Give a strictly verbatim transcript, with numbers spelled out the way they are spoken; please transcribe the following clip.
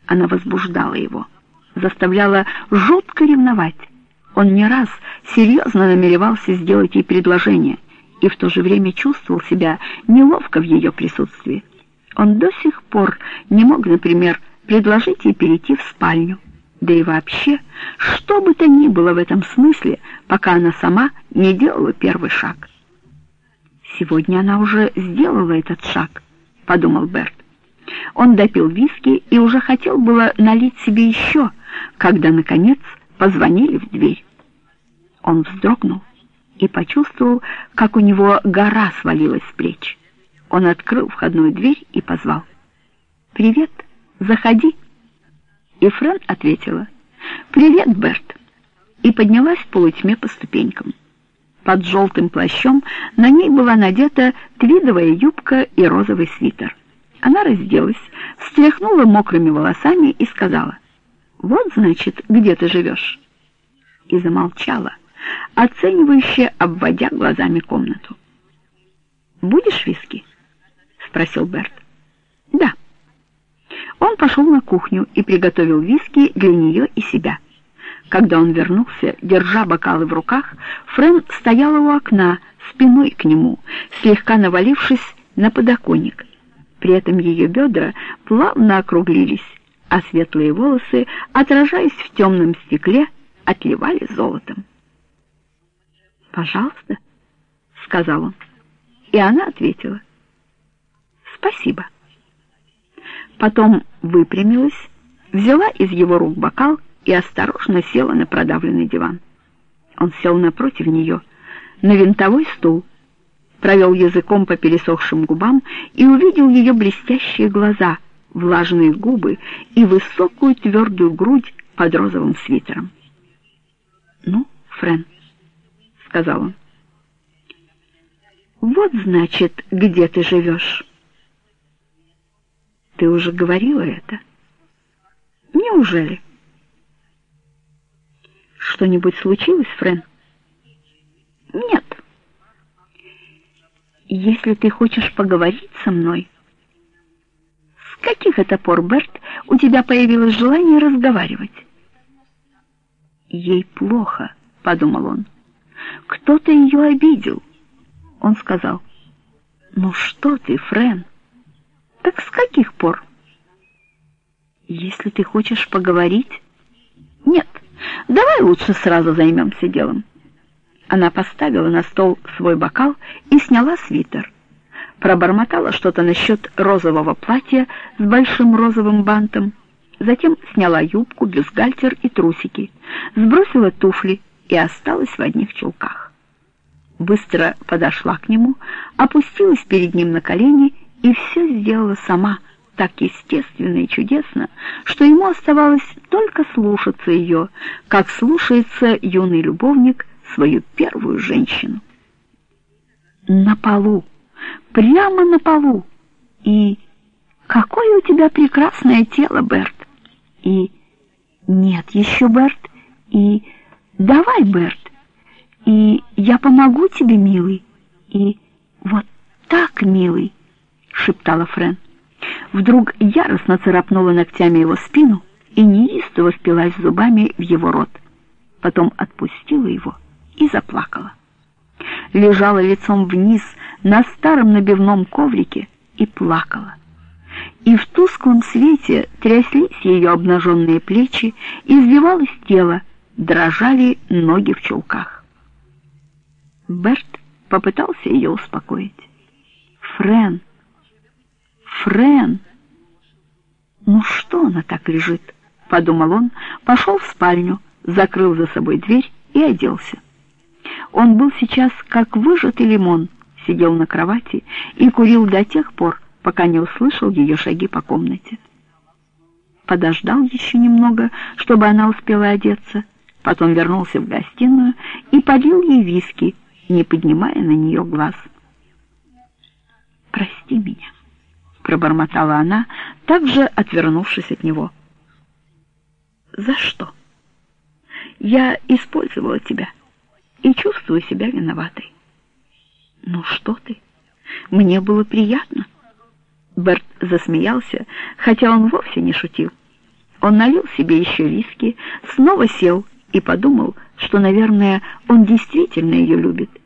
Она возбуждала его, заставляла жутко ревновать. Он не раз серьезно намеревался сделать ей предложение и в то же время чувствовал себя неловко в ее присутствии. Он до сих пор не мог, например, предложить ей перейти в спальню. Да и вообще, что бы то ни было в этом смысле, пока она сама не делала первый шаг. «Сегодня она уже сделала этот шаг», — подумал Берт. Он допил виски и уже хотел было налить себе еще, когда, наконец, позвонили в дверь. Он вздрогнул и почувствовал, как у него гора свалилась с плеч. Он открыл входную дверь и позвал: «Привет, заходи». И Фрэн ответила: «Привет, Берт», и поднялась в полутьме по ступенькам. Под желтым плащом на ней была надета твидовая юбка и розовый свитер. Она разделась, встряхнула мокрыми волосами и сказала: «Вот, значит, где ты живешь». И замолчала, оценивающе обводя глазами комнату. «Будешь виски?» — спросил Берт. «Да». Он пошел на кухню и приготовил виски для нее и себя. Когда он вернулся, держа бокалы в руках, Фрэн стояла у окна, спиной к нему, слегка навалившись на подоконник. При этом ее бедра плавно округлились, а светлые волосы, отражаясь в темном стекле, отливали золотом. «Пожалуйста», — сказал он. И она ответила: «Спасибо». Потом выпрямилась, взяла из его рук бокал и осторожно села на продавленный диван. Он сел напротив нее, на винтовой стул, провел языком по пересохшим губам и увидел ее блестящие глаза, влажные губы и высокую твердую грудь под розовым свитером. «Ну, Фрэн», — сказал он, — «вот, значит, где ты живешь». «Ты уже говорила это?» «Неужели?» «Что-нибудь случилось, Фрэн?» «Нет». «Если ты хочешь поговорить со мной...» «С каких это пор, Берт, у тебя появилось желание разговаривать?» «Ей плохо», — подумал он. «Кто-то ее обидел». Он сказал: «Ну что ты, Фрэн?» «Так с каких пор?» «Если ты хочешь поговорить...» «Нет, давай лучше сразу займемся делом». Она поставила на стол свой бокал и сняла свитер. Пробормотала что-то насчет розового платья с большим розовым бантом. Затем сняла юбку, бюстгальтер и трусики, сбросила туфли и осталась в одних чулках. Быстро подошла к нему, опустилась перед ним на колени и все сделала сама, так естественно и чудесно, что ему оставалось только слушаться ее, как слушается юный любовник свою первую женщину. На полу, прямо на полу. И какое у тебя прекрасное тело, Берт. И нет еще, Берт. И давай, Берт. И я помогу тебе, милый. И вот так, милый, шептала Фрэн. Вдруг яростно царапнула ногтями его спину и неистово впилась зубами в его рот. Потом отпустила его и заплакала. Лежала лицом вниз на старом набивном коврике и плакала. И в тусклом свете тряслись ее обнаженные плечи, извивалось тело, дрожали ноги в чулках. Берт попытался ее успокоить. «Фрэн! Фрэн! Ну что она так лежит?» — подумал он, пошел в спальню, закрыл за собой дверь и оделся. Он был сейчас как выжатый лимон, сидел на кровати и курил до тех пор, пока не услышал ее шаги по комнате. Подождал еще немного, чтобы она успела одеться, потом вернулся в гостиную и подлил ей виски, не поднимая на нее глаз. «Прости меня», — пробормотала она, также отвернувшись от него. «За что? Я использовала тебя и чувствую себя виноватой». «Ну что ты? Мне было приятно». Берт засмеялся, хотя он вовсе не шутил. Он налил себе еще виски, снова сел и подумал, что, наверное, он действительно ее любит.